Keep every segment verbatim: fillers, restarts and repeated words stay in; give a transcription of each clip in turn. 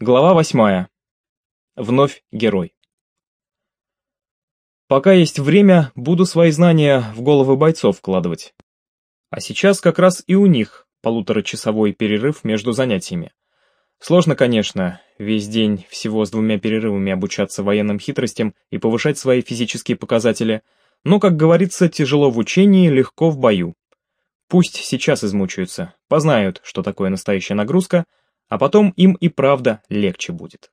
Глава восьмая. Вновь герой. Пока есть время, буду свои знания в головы бойцов вкладывать. А сейчас как раз и у них полуторачасовой перерыв между занятиями. Сложно, конечно, весь день всего с двумя перерывами обучаться военным хитростям и повышать свои физические показатели, но, как говорится, тяжело в учении, легко в бою. Пусть сейчас измучаются, познают, что такое настоящая нагрузка, а потом им и правда легче будет.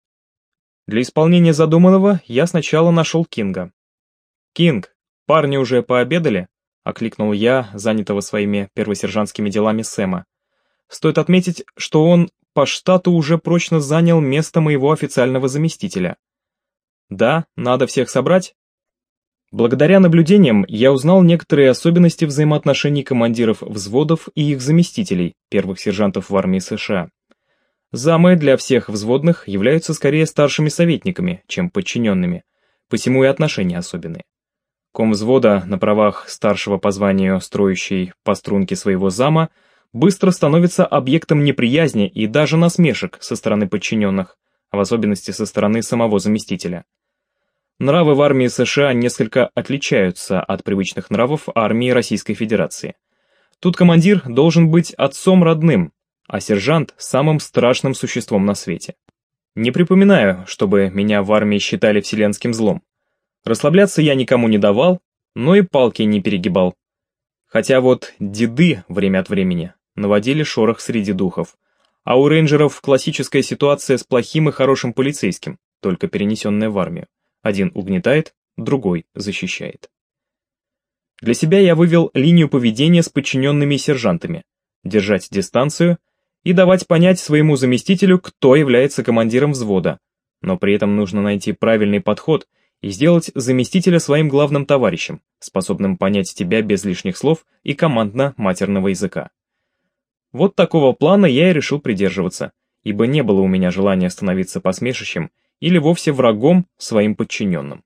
Для исполнения задуманного я сначала нашел Кинга. «Кинг, парни уже пообедали?» — окликнул я, занятого своими первосержантскими делами Сэма. Стоит отметить, что он по штату уже прочно занял место моего официального заместителя. «Да, надо всех собрать?» Благодаря наблюдениям я узнал некоторые особенности взаимоотношений командиров взводов и их заместителей, первых сержантов в армии США. Замы для всех взводных являются скорее старшими советниками, чем подчиненными, посему и отношения особенные. Комвзвода на правах старшего по званию строящий по струнке своего зама быстро становится объектом неприязни и даже насмешек со стороны подчиненных, а в особенности со стороны самого заместителя. Нравы в армии США несколько отличаются от привычных нравов армии Российской Федерации. Тут командир должен быть отцом родным, а сержант — самым страшным существом на свете. Не припоминаю, чтобы меня в армии считали вселенским злом. Расслабляться я никому не давал, но и палки не перегибал. Хотя вот деды время от времени наводили шорох среди духов, а у рейнджеров классическая ситуация с плохим и хорошим полицейским, только перенесенная в армию. Один угнетает, другой защищает. Для себя я вывел линию поведения с подчиненными и сержантами, держать дистанцию и давать понять своему заместителю, кто является командиром взвода, но при этом нужно найти правильный подход и сделать заместителя своим главным товарищем, способным понять тебя без лишних слов и командно-матерного языка. Вот такого плана я и решил придерживаться, ибо не было у меня желания становиться посмешищем или вовсе врагом своим подчиненным.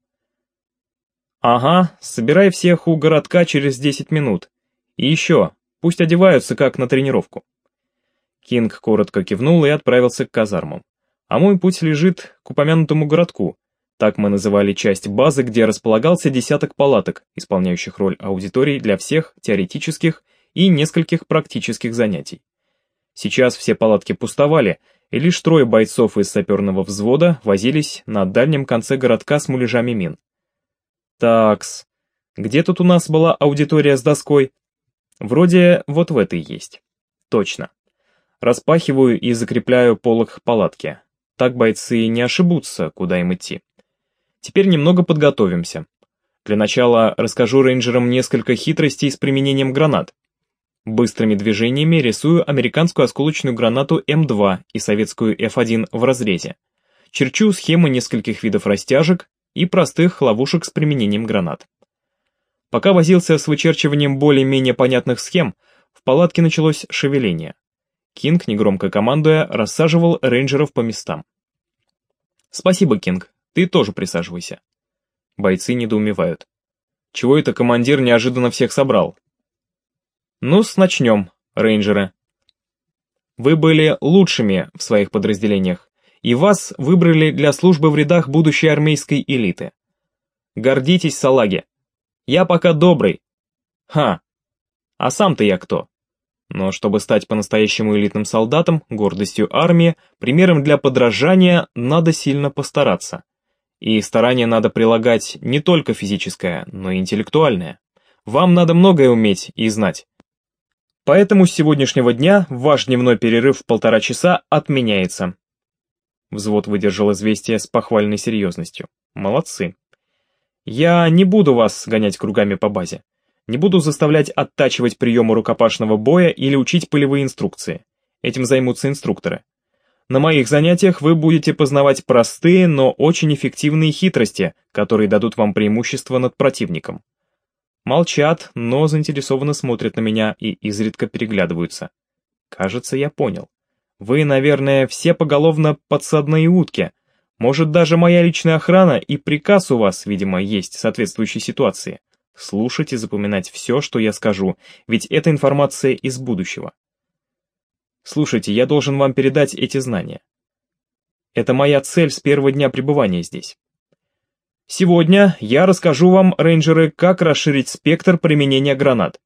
Ага, собирай всех у городка через десять минут. И еще, пусть одеваются как на тренировку. Кинг коротко кивнул и отправился к казармам. А мой путь лежит к упомянутому городку. Так мы называли часть базы, где располагался десяток палаток, исполняющих роль аудиторий для всех теоретических и нескольких практических занятий. Сейчас все палатки пустовали, и лишь трое бойцов из саперного взвода возились на дальнем конце городка с муляжами мин. Такс, где тут у нас была аудитория с доской? Вроде вот в этой есть. Точно. Распахиваю и закрепляю полог палатки. Так бойцы не ошибутся, куда им идти. Теперь немного подготовимся. Для начала расскажу рейнджерам несколько хитростей с применением гранат. Быстрыми движениями рисую американскую осколочную гранату эм два и советскую эф один в разрезе. Черчу схемы нескольких видов растяжек и простых ловушек с применением гранат. Пока возился с вычерчиванием более-менее понятных схем, в палатке началось шевеление. Кинг, негромко командуя, рассаживал рейнджеров по местам. «Спасибо, Кинг, ты тоже присаживайся». Бойцы недоумевают. «Чего это командир неожиданно всех собрал?» Ну-с, начнем, рейнджеры. Вы были лучшими в своих подразделениях, и вас выбрали для службы в рядах будущей армейской элиты. Гордитесь, салаги. Я пока добрый. Ха, а сам-то я кто? Но чтобы стать по-настоящему элитным солдатом, гордостью армии, примером для подражания, надо сильно постараться. И старание надо прилагать не только физическое, но и интеллектуальное. Вам надо многое уметь и знать. Поэтому с сегодняшнего дня ваш дневной перерыв в полтора часа отменяется. Взвод выдержал известие с похвальной серьезностью. Молодцы. Я не буду вас гонять кругами по базе. Не буду заставлять оттачивать приемы рукопашного боя или учить полевые инструкции. Этим займутся инструкторы. На моих занятиях вы будете познавать простые, но очень эффективные хитрости, которые дадут вам преимущество над противником. Молчат, но заинтересованно смотрят на меня и изредка переглядываются. Кажется, я понял. Вы, наверное, все поголовно подсадные утки. Может, даже моя личная охрана и приказ у вас, видимо, есть в соответствующей ситуации. Слушать и запоминать все, что я скажу, ведь это информация из будущего. Слушайте, я должен вам передать эти знания. Это моя цель с первого дня пребывания здесь. Сегодня я расскажу вам, рейнджеры, как расширить спектр применения гранат.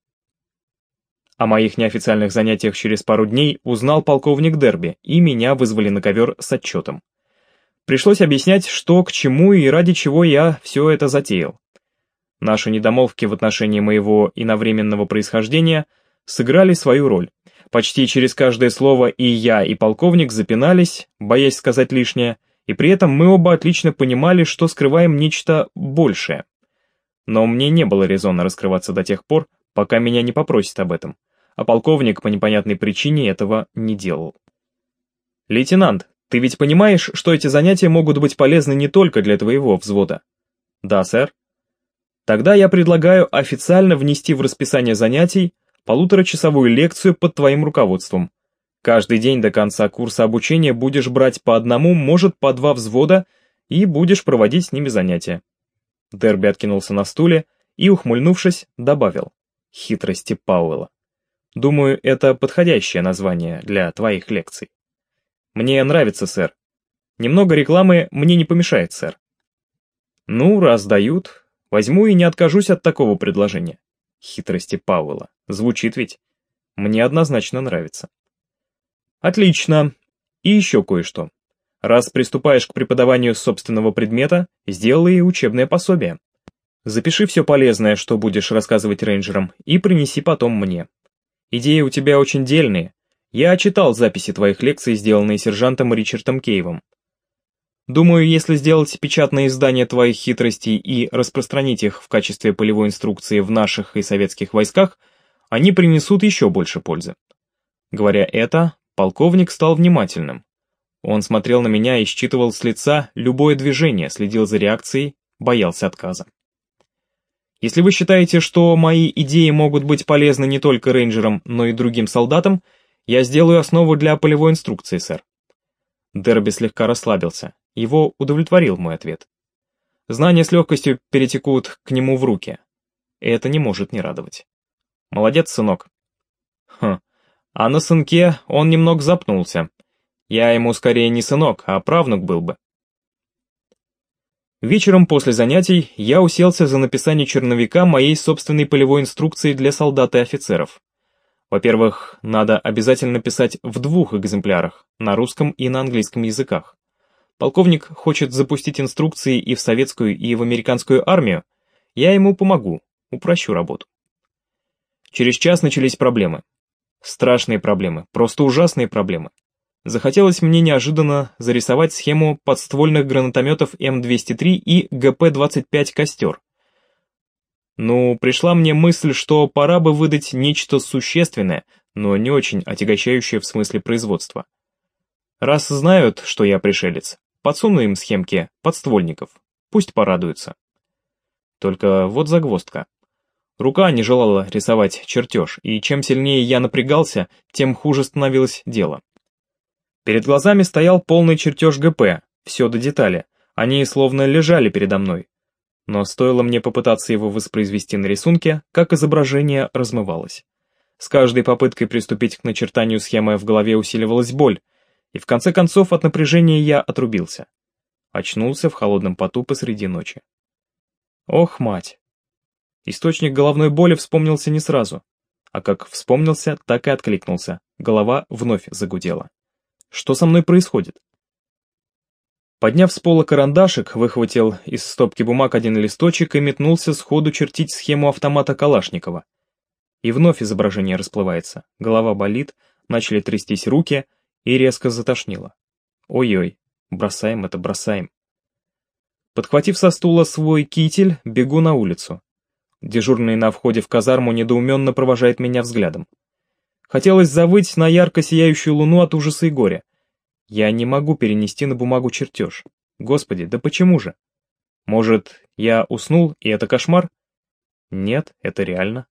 О моих неофициальных занятиях через пару дней узнал полковник Дерби, и меня вызвали на ковер с отчетом. Пришлось объяснять, что к чему и ради чего я все это затеял. Наши недомолвки в отношении моего иновременного происхождения сыграли свою роль. Почти через каждое слово и я, и полковник запинались, боясь сказать лишнее, и при этом мы оба отлично понимали, что скрываем нечто большее. Но мне не было резона раскрываться до тех пор, пока меня не попросят об этом, а полковник по непонятной причине этого не делал. «Лейтенант, ты ведь понимаешь, что эти занятия могут быть полезны не только для твоего взвода?» «Да, сэр». «Тогда я предлагаю официально внести в расписание занятий полуторачасовую лекцию под твоим руководством. Каждый день до конца курса обучения будешь брать по одному, может, по два взвода, и будешь проводить с ними занятия». Дерби откинулся на стуле и, ухмыльнувшись, добавил: «Хитрости Пауэлла. Думаю, это подходящее название для твоих лекций». «Мне нравится, сэр. Немного рекламы мне не помешает, сэр». «Ну, раз дают, возьму и не откажусь от такого предложения». «Хитрости Пауэлла. Звучит ведь? Мне однозначно нравится». «Отлично. И еще кое-что. Раз приступаешь к преподаванию собственного предмета, сделай учебное пособие. Запиши все полезное, что будешь рассказывать рейнджерам, и принеси потом мне. Идеи у тебя очень дельные. Я читал записи твоих лекций, сделанные сержантом Ричардом Кейвом. Думаю, если сделать печатное издание твоих хитростей и распространить их в качестве полевой инструкции в наших и советских войсках, они принесут еще больше пользы». Говоря это, полковник стал внимательным. Он смотрел на меня и считывал с лица любое движение, следил за реакцией, боялся отказа. «Если вы считаете, что мои идеи могут быть полезны не только рейнджерам, но и другим солдатам, я сделаю основу для полевой инструкции, сэр». Дерби слегка расслабился. Его удовлетворил мой ответ. Знания с легкостью перетекут к нему в руки. Это не может не радовать. «Молодец, сынок». Хм, а на сынке он немного запнулся. Я ему скорее не сынок, а правнук был бы. Вечером после занятий я уселся за написание черновика моей собственной полевой инструкции для солдат и офицеров. Во-первых, надо обязательно писать в двух экземплярах, на русском и на английском языках. Полковник хочет запустить инструкции и в советскую, и в американскую армию. Я ему помогу, упрощу работу. Через час начались проблемы. Страшные проблемы, просто ужасные проблемы. Захотелось мне неожиданно зарисовать схему подствольных гранатометов эм двести три и гэ пэ двадцать пять «Костер». Ну, пришла мне мысль, что пора бы выдать нечто существенное, но не очень отягощающее в смысле производства. Раз знают, что я пришелец, подсуну им схемки подствольников, пусть порадуются. Только вот загвоздка. Рука не желала рисовать чертеж, и чем сильнее я напрягался, тем хуже становилось дело. Перед глазами стоял полный чертеж гэ пэ, все до детали, они словно лежали передо мной. Но стоило мне попытаться его воспроизвести на рисунке, как изображение размывалось. С каждой попыткой приступить к начертанию схемы в голове усиливалась боль, и в конце концов от напряжения я отрубился. Очнулся в холодном поту посреди ночи. Ох, мать! Источник головной боли вспомнился не сразу, а как вспомнился, так и откликнулся, голова вновь загудела. Что со мной происходит? Подняв с пола карандашик, выхватил из стопки бумаг один листочек и метнулся сходу чертить схему автомата Калашникова. И вновь изображение расплывается, голова болит, начали трястись руки и резко затошнило. Ой-ой, бросаем это, бросаем. Подхватив со стула свой китель, бегу на улицу. Дежурный на входе в казарму недоуменно провожает меня взглядом. Хотелось завыть на ярко сияющую луну от ужаса и горя. Я не могу перенести на бумагу чертеж. Господи, да почему же? Может, я уснул, и это кошмар? Нет, это реально.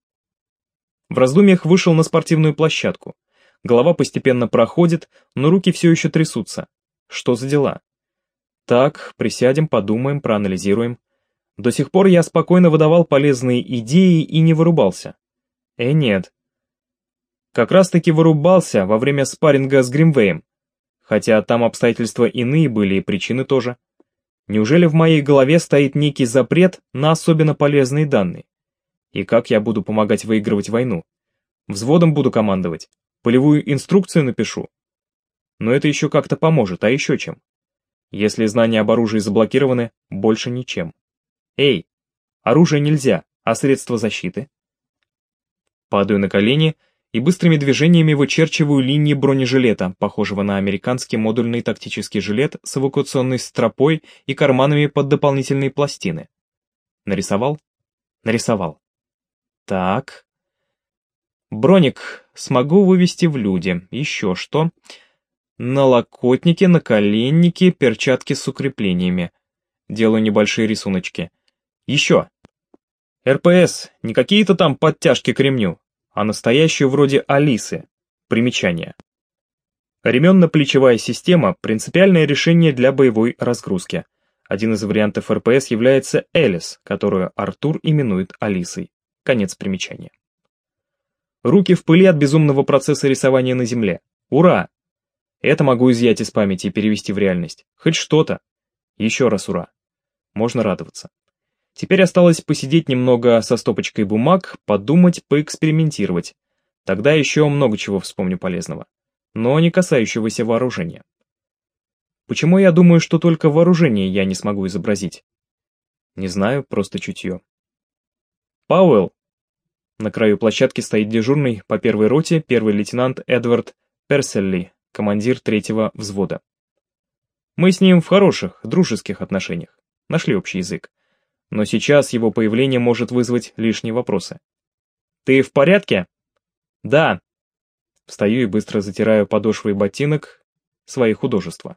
В раздумьях вышел на спортивную площадку. Голова постепенно проходит, но руки все еще трясутся. Что за дела? Так, присядем, подумаем, проанализируем. До сих пор я спокойно выдавал полезные идеи и не вырубался. Э, нет. Как раз таки вырубался во время спарринга с Гримвеем. Хотя там обстоятельства иные были и причины тоже. Неужели в моей голове стоит некий запрет на особенно полезные данные? И как я буду помогать выигрывать войну? Взводом буду командовать, полевую инструкцию напишу. Но это еще как-то поможет, а еще чем? Если знания об оружии заблокированы, больше ничем. Эй, оружие нельзя, а средства защиты? Падаю на колени и быстрыми движениями вычерчиваю линии бронежилета, похожего на американский модульный тактический жилет с эвакуационной стропой и карманами под дополнительные пластины. Нарисовал? Нарисовал. Так. Броник смогу вывести в люди. Еще что? Налокотники, наколенники, перчатки с укреплениями. Делаю небольшие рисуночки. Еще. РПС, не какие-то там подтяжки к ремню, а настоящую вроде Алисы. Примечание. Ременно-плечевая система – принципиальное решение для боевой разгрузки. Один из вариантов РПС является Элис, которую Артур именует Алисой. Конец примечания. Руки в пыли от безумного процесса рисования на земле. Ура! Это могу изъять из памяти и перевести в реальность. Хоть что-то. Еще раз ура. Можно радоваться. Теперь осталось посидеть немного со стопочкой бумаг, подумать, поэкспериментировать. Тогда еще много чего вспомню полезного. Но не касающегося вооружения. Почему я думаю, что только вооружение я не смогу изобразить? Не знаю, просто чутье. Пауэлл. На краю площадки стоит дежурный по первой роте первый лейтенант Эдвард Перселли, командир третьего взвода. Мы с ним в хороших, дружеских отношениях, нашли общий язык. Но сейчас его появление может вызвать лишние вопросы. «Ты в порядке?» «Да». Встаю и быстро затираю подошвой ботинок свои художества.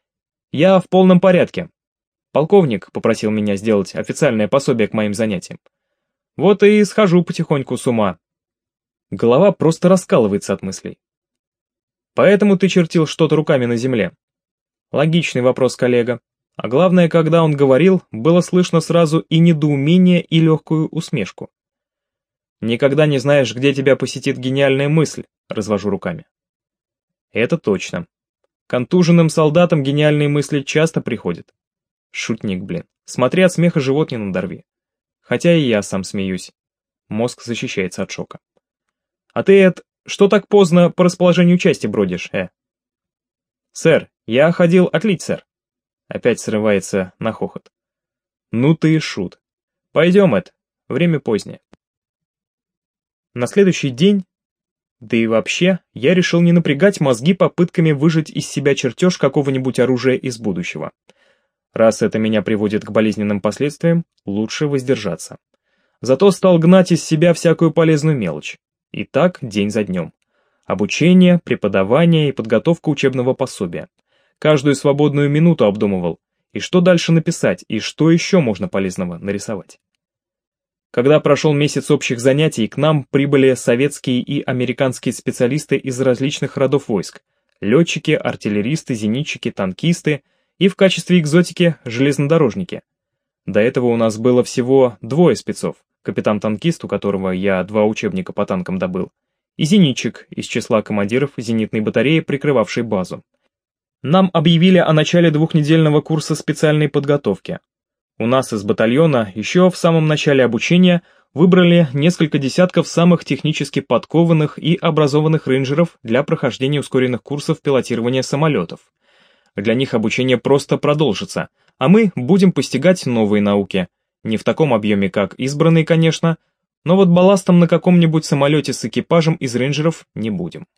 «Я в полном порядке. Полковник попросил меня сделать официальное пособие к моим занятиям. Вот и схожу потихоньку с ума». Голова просто раскалывается от мыслей. «Поэтому ты чертил что-то руками на земле?» Логичный вопрос, коллега. А главное, когда он говорил, было слышно сразу и недоумение, и легкую усмешку. «Никогда не знаешь, где тебя посетит гениальная мысль», — развожу руками. Это точно. Контуженным солдатам гениальные мысли часто приходят. Шутник, блин. Смотри, от смеха живот не надорви. Хотя и я сам смеюсь. Мозг защищается от шока. «А ты, Эд, что так поздно по расположению части бродишь, э?» «Сэр, я ходил отлить, сэр». Опять срывается на хохот. «Ну ты и шут. Пойдем, Эд, время позднее». На следующий день, да и вообще, я решил не напрягать мозги попытками выжать из себя чертеж какого-нибудь оружия из будущего. Раз это меня приводит к болезненным последствиям, лучше воздержаться. Зато стал гнать из себя всякую полезную мелочь. И так день за днем. Обучение, преподавание и подготовка учебного пособия. Каждую свободную минуту обдумывал, и что дальше написать, и что еще можно полезного нарисовать. Когда прошел месяц общих занятий, к нам прибыли советские и американские специалисты из различных родов войск, летчики, артиллеристы, зенитчики, танкисты и в качестве экзотики железнодорожники. До этого у нас было всего двое спецов, капитан-танкист, у которого я два учебника по танкам добыл, и зенитчик из числа командиров зенитной батареи, прикрывавшей базу. Нам объявили о начале двухнедельного курса специальной подготовки. У нас из батальона еще в самом начале обучения выбрали несколько десятков самых технически подкованных и образованных рейнджеров для прохождения ускоренных курсов пилотирования самолетов. Для них обучение просто продолжится, а мы будем постигать новые науки. Не в таком объеме, как избранные, конечно, но вот балластом на каком-нибудь самолете с экипажем из рейнджеров не будем.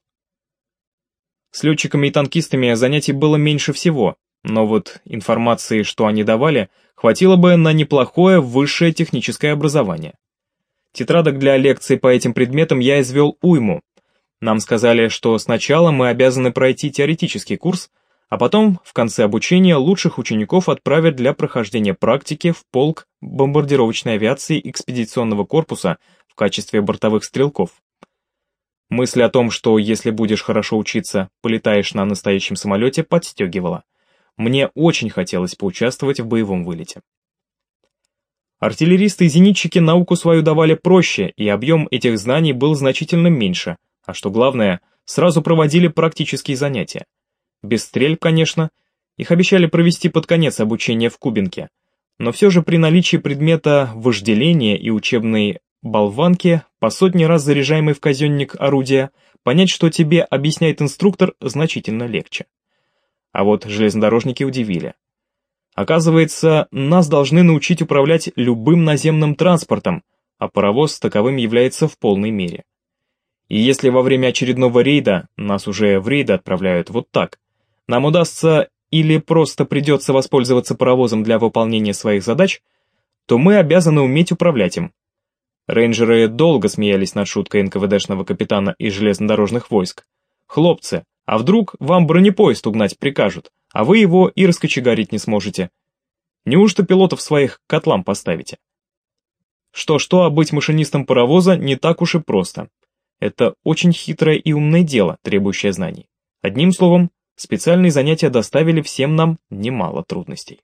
С летчиками и танкистами занятий было меньше всего, но вот информации, что они давали, хватило бы на неплохое высшее техническое образование. Тетрадок для лекций по этим предметам я извел уйму. Нам сказали, что сначала мы обязаны пройти теоретический курс, а потом, в конце обучения, лучших учеников отправят для прохождения практики в полк бомбардировочной авиации экспедиционного корпуса в качестве бортовых стрелков. Мысль о том, что если будешь хорошо учиться, полетаешь на настоящем самолете, подстегивала. Мне очень хотелось поучаствовать в боевом вылете. Артиллеристы и зенитчики науку свою давали проще, и объем этих знаний был значительно меньше, а что главное, сразу проводили практические занятия. без стрельб, конечно, их обещали провести под конец обучения в Кубинке, но все же при наличии предмета вожделения и учебной болванки, по сотни раз заряжаемый в казенник орудия, понять, что тебе объясняет инструктор, значительно легче. А вот железнодорожники удивили. Оказывается, нас должны научить управлять любым наземным транспортом, а паровоз таковым является в полной мере. И если во время очередного рейда, нас уже в рейды отправляют вот так, нам удастся или просто придется воспользоваться паровозом для выполнения своих задач, то мы обязаны уметь управлять им. Рейнджеры долго смеялись над шуткой эн ка вэ дэшного капитана из железнодорожных войск. «Хлопцы, а вдруг вам бронепоезд угнать прикажут, а вы его и раскочегарить не сможете? Неужто пилотов своих к котлам поставите?» Что-что, а быть машинистом паровоза не так уж и просто. Это очень хитрое и умное дело, требующее знаний. Одним словом, специальные занятия доставили всем нам немало трудностей.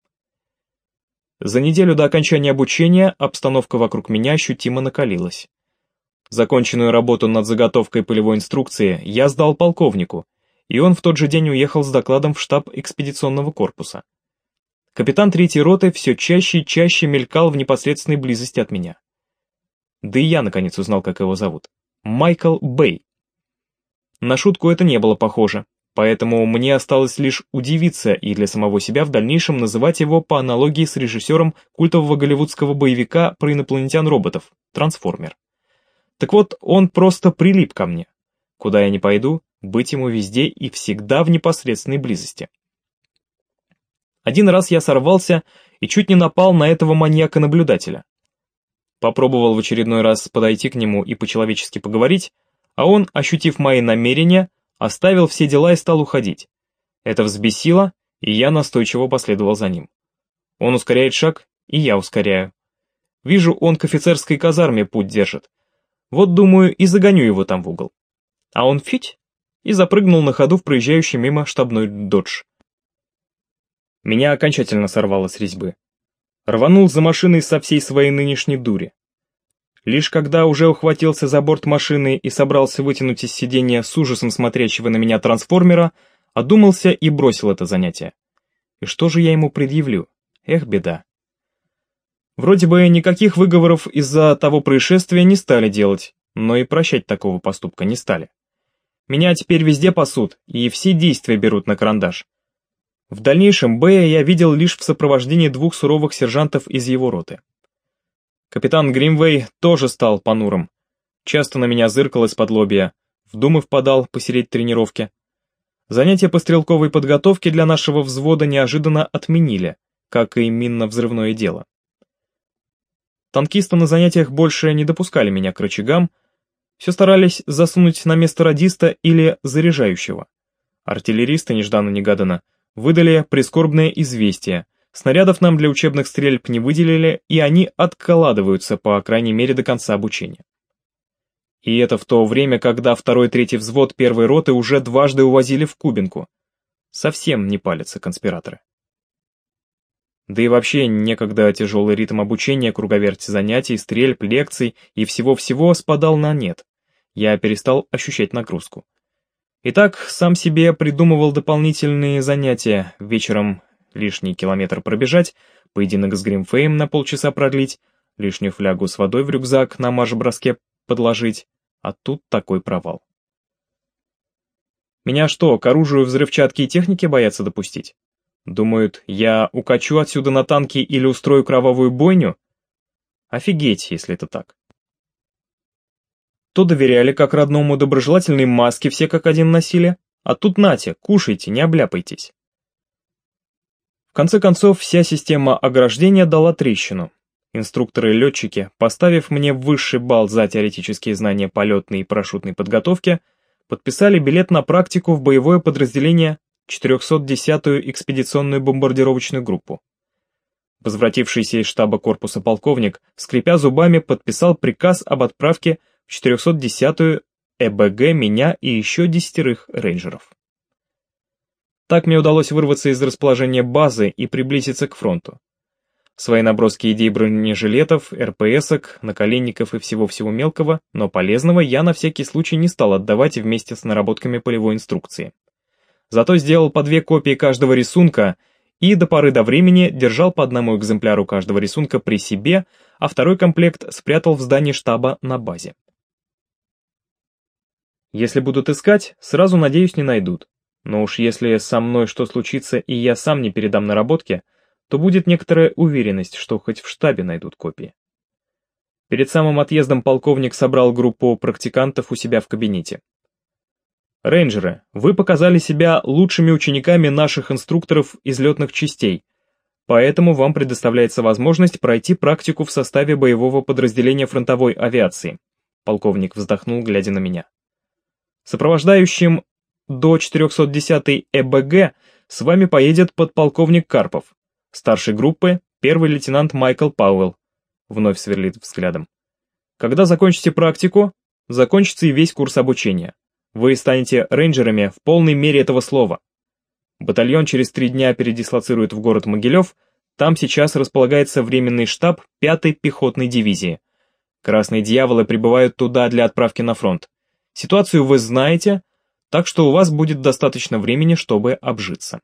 За неделю до окончания обучения обстановка вокруг меня ощутимо накалилась. Законченную работу над заготовкой полевой инструкции я сдал полковнику, и он в тот же день уехал с докладом в штаб экспедиционного корпуса. Капитан третьей роты все чаще и чаще мелькал в непосредственной близости от меня. Да и я наконец узнал, как его зовут. Майкл Бэй. На шутку это не было похоже, поэтому мне осталось лишь удивиться и для самого себя в дальнейшем называть его по аналогии с режиссером культового голливудского боевика про инопланетян-роботов «Трансформер». Так вот, он просто прилип ко мне. Куда я ни пойду, быть ему везде и всегда в непосредственной близости. Один раз я сорвался и чуть не напал на этого маньяка-наблюдателя. Попробовал в очередной раз подойти к нему и по-человечески поговорить, а он, ощутив мои намерения, оставил все дела и стал уходить. Это взбесило, и я настойчиво последовал за ним. Он ускоряет шаг, и я ускоряю. Вижу, он к офицерской казарме путь держит. Вот, думаю, и загоню его там в угол. А он фить и запрыгнул на ходу в проезжающий мимо штабной додж. Меня окончательно сорвало с резьбы. Рванул за машиной со всей своей нынешней дури. Лишь когда уже ухватился за борт машины и собрался вытянуть из сиденья с ужасом смотрящего на меня трансформера, одумался и бросил это занятие. И что же я ему предъявлю? Эх, беда. Вроде бы никаких выговоров из-за того происшествия не стали делать, но и прощать такого поступка не стали. Меня теперь везде пасут, и все действия берут на карандаш. В дальнейшем Бэя я видел лишь в сопровождении двух суровых сержантов из его роты. Капитан Гримвей тоже стал понурым. Часто на меня зыркал из-под лобья, в думы впадал посередь тренировки. Занятия по стрелковой подготовке для нашего взвода неожиданно отменили, как и минно-взрывное дело. Танкисты на занятиях больше не допускали меня к рычагам, все старались засунуть на место радиста или заряжающего. Артиллеристы нежданно-негаданно выдали прискорбное известие. Снарядов нам для учебных стрельб не выделили, и они откладываются, по крайней мере, до конца обучения. И это в то время, когда второй-третий взвод первой роты уже дважды увозили в Кубинку. Совсем не палятся конспираторы. Да и вообще некогда тяжелый ритм обучения, круговерть занятий, стрельб, лекций и всего-всего спадал на нет. Я перестал ощущать нагрузку. Итак, сам себе придумывал дополнительные занятия, вечером лишний километр пробежать, поединок с Гримфеем на полчаса продлить, лишнюю флягу с водой в рюкзак на марш-броске подложить, а тут такой провал. Меня что, к оружию взрывчатки и техники боятся допустить? Думают, я укачу отсюда на танке или устрою кровавую бойню? Офигеть, если это так. То доверяли как родному, доброжелательные маски все как один носили, а тут нате, кушайте, не обляпайтесь. В конце концов, вся система ограждения дала трещину. Инструкторы и летчики, поставив мне высший балл за теоретические знания полетной и парашютной подготовки, подписали билет на практику в боевое подразделение четырехсот десятую экспедиционную бомбардировочную группу. Возвратившийся из штаба корпуса полковник, скрипя зубами, подписал приказ об отправке в четырехсот десятую э бэ гэ меня и еще десятерых рейнджеров. Так мне удалось вырваться из расположения базы и приблизиться к фронту. Свои наброски идей бронежилетов, эр пэ эсок, наколенников и всего-всего мелкого, но полезного я на всякий случай не стал отдавать вместе с наработками полевой инструкции. Зато сделал по две копии каждого рисунка и до поры до времени держал по одному экземпляру каждого рисунка при себе, а второй комплект спрятал в здании штаба на базе. Если будут искать, сразу, надеюсь, не найдут. Но уж если со мной что случится и я сам не передам наработки, то будет некоторая уверенность, что хоть в штабе найдут копии. Перед самым отъездом полковник собрал группу практикантов у себя в кабинете. «Рейнджеры, вы показали себя лучшими учениками наших инструкторов из летных частей, поэтому вам предоставляется возможность пройти практику в составе боевого подразделения фронтовой авиации», полковник вздохнул, глядя на меня. «Сопровождающим до четырехсот десятой Э Б Г с вами поедет подполковник Карпов, старший группы первый лейтенант Майкл Пауэлл», вновь сверлит взглядом. «Когда закончите практику, закончится и весь курс обучения. Вы станете рейнджерами в полной мере этого слова. Батальон через три дня передислоцирует в город Могилев, там сейчас располагается временный штаб пятой пехотной дивизии. Красные дьяволы прибывают туда для отправки на фронт. Ситуацию вы знаете, так что у вас будет достаточно времени, чтобы обжиться».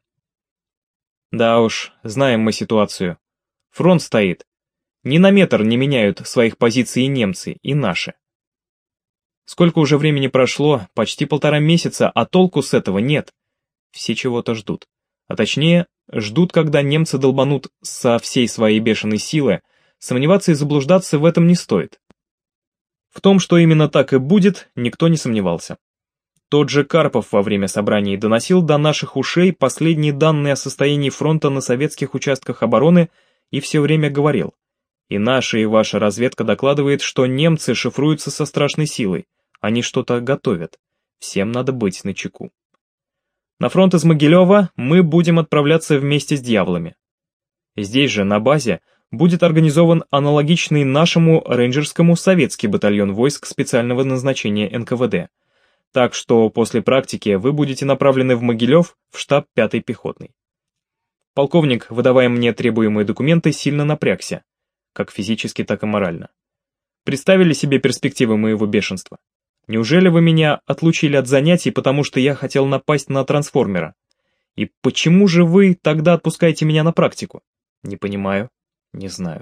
Да уж, знаем мы ситуацию. Фронт стоит. Ни на метр не меняют своих позиций и немцы, и наши. Сколько уже времени прошло, почти полтора месяца, а толку с этого нет. Все чего-то ждут. А точнее, ждут, когда немцы долбанут со всей своей бешеной силы, сомневаться и заблуждаться в этом не стоит. В том, что именно так и будет, никто не сомневался. Тот же Карпов во время собраний доносил до наших ушей последние данные о состоянии фронта на советских участках обороны и все время говорил: и наша, и ваша разведка докладывает, что немцы шифруются со страшной силой, они что-то готовят, всем надо быть начеку. На фронт из Могилева мы будем отправляться вместе с дьяволами. Здесь же, на базе, будет организован аналогичный нашему рейнджерскому советский батальон войск специального назначения Н К В Д. Так что после практики вы будете направлены в Могилев в штаб пятой пехотной. Полковник, выдавая мне требуемые документы, сильно напрягся, как физически, так и морально. Представили себе перспективы моего бешенства? Неужели вы меня отлучили от занятий, потому что я хотел напасть на трансформера? И почему же вы тогда отпускаете меня на практику? Не понимаю, не знаю.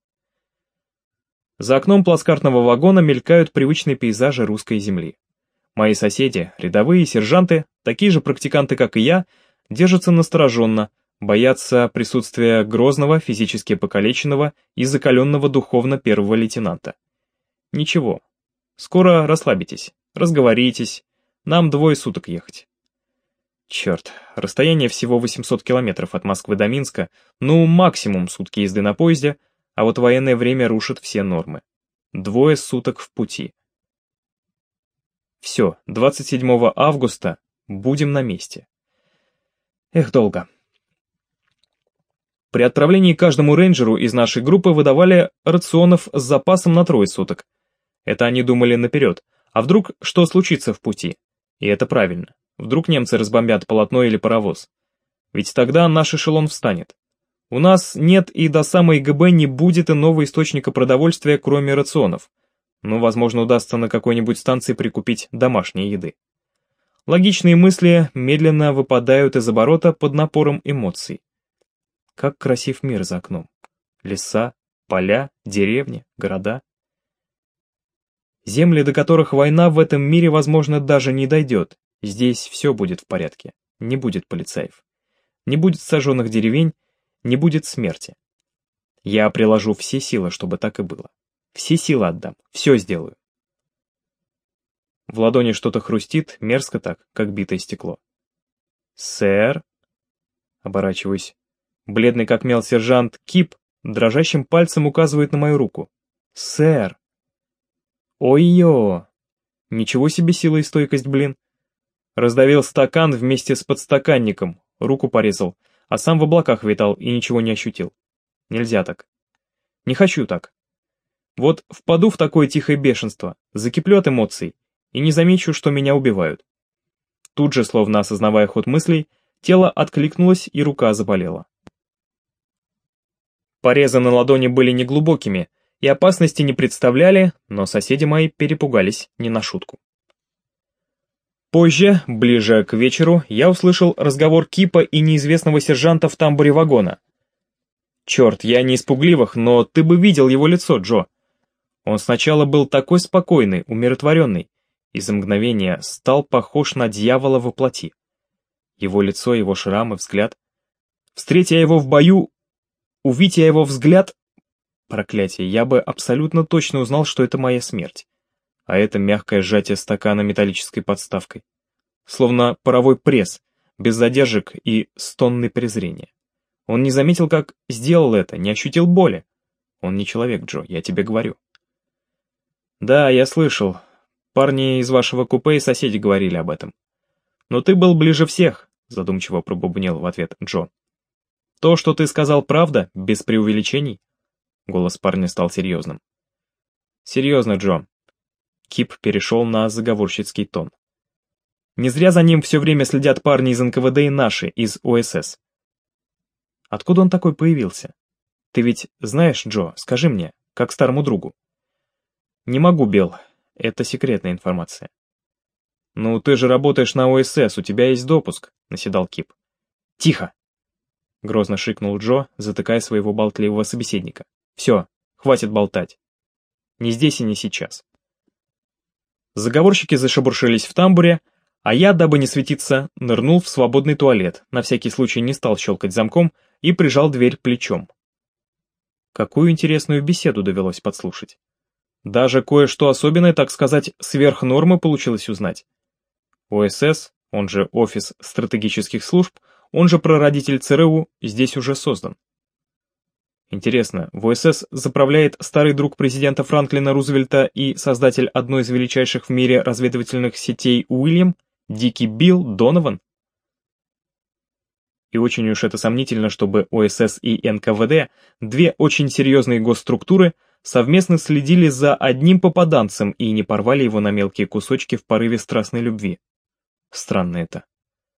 За окном плацкартного вагона мелькают привычные пейзажи русской земли. Мои соседи, рядовые сержанты, такие же практиканты, как и я, держатся настороженно, боятся присутствия грозного, физически покалеченного и закаленного духовно первого лейтенанта. Ничего, скоро расслабитесь, разговоритесь, нам двое суток ехать. Черт, расстояние всего восемьсот километров от Москвы до Минска, ну максимум сутки езды на поезде, а вот военное время рушит все нормы. Двое суток в пути. Все, двадцать седьмого августа будем на месте. Эх, долго. При отправлении каждому рейнджеру из нашей группы выдавали рационов с запасом на трое суток. Это они думали наперед, а вдруг что случится в пути? И это правильно. Вдруг немцы разбомбят полотно или паровоз. Ведь тогда наш эшелон встанет. У нас нет и до самой Г Б не будет иного источника продовольствия, кроме рационов. Ну, возможно, удастся на какой-нибудь станции прикупить домашней еды. Логичные мысли медленно выпадают из оборота под напором эмоций. Как красив мир за окном. Леса, поля, деревни, города. Земли, до которых война в этом мире, возможно, даже не дойдет. Здесь все будет в порядке. Не будет полицаев. Не будет сожженных деревень, не будет смерти. Я приложу все силы, чтобы так и было. Все силы отдам, все сделаю. В ладони что-то хрустит, мерзко так, как битое стекло. «Сэр?» Оборачиваюсь. Бледный как мел сержант Кип дрожащим пальцем указывает на мою руку. «Сэр!» «Ой-ё!» Ничего себе сила и стойкость, блин. Раздавил стакан вместе с подстаканником, руку порезал, а сам в облаках витал и ничего не ощутил. Нельзя так. Не хочу так. Вот впаду в такое тихое бешенство, закиплю от эмоций и не замечу, что меня убивают. Тут же, словно осознавая ход мыслей, тело откликнулось и рука заболела. Порезы на ладони были неглубокими и опасности не представляли, но соседи мои перепугались не на шутку. Позже, ближе к вечеру, я услышал разговор Кипа и неизвестного сержанта в тамбуре вагона. Черт, я не из пугливых, но ты бы видел его лицо, Джо. Он сначала был такой спокойный, умиротворенный, и за мгновение стал похож на дьявола во плоти. Его лицо, его шрамы, взгляд. Встретя его в бою, увидя его взгляд... Проклятие, я бы абсолютно точно узнал, что это моя смерть. А это мягкое сжатие стакана металлической подставкой. Словно паровой пресс, без задержек и с тонной презрения. Он не заметил, как сделал это, не ощутил боли. Он не человек, Джо, я тебе говорю. Да, я слышал. Парни из вашего купе и соседи говорили об этом. Но ты был ближе всех, задумчиво пробубнил в ответ Джо. То, что ты сказал, правда, без преувеличений? Голос парня стал серьезным. Серьезно, Джо. Кип перешел на заговорщицкий тон. Не зря за ним все время следят парни из эн ка вэ дэ и наши, из о эс эс. Откуда он такой появился? Ты ведь знаешь, Джо, скажи мне, как старому другу. Не могу, Билл, это секретная информация. Ну, ты же работаешь на о эс эс, у тебя есть допуск, наседал Кип. Тихо! Грозно шикнул Джо, затыкая своего болтливого собеседника. Все, хватит болтать. Не здесь и не сейчас. Заговорщики зашебуршились в тамбуре, а я, дабы не светиться, нырнул в свободный туалет, на всякий случай не стал щелкать замком и прижал дверь плечом. Какую интересную беседу довелось подслушать. Даже кое-что особенное, так сказать, сверх нормы получилось узнать. о эс эс, он же Офис стратегических служб, он же прародитель цэ эр у, здесь уже создан. Интересно, в о эс эс заправляет старый друг президента Франклина Рузвельта и создатель одной из величайших в мире разведывательных сетей Уильям, Дикий Билл Донован? И очень уж это сомнительно, чтобы о эс эс и эн ка вэ дэ, две очень серьезные госструктуры, совместно следили за одним попаданцем и не порвали его на мелкие кусочки в порыве страстной любви. Странно это.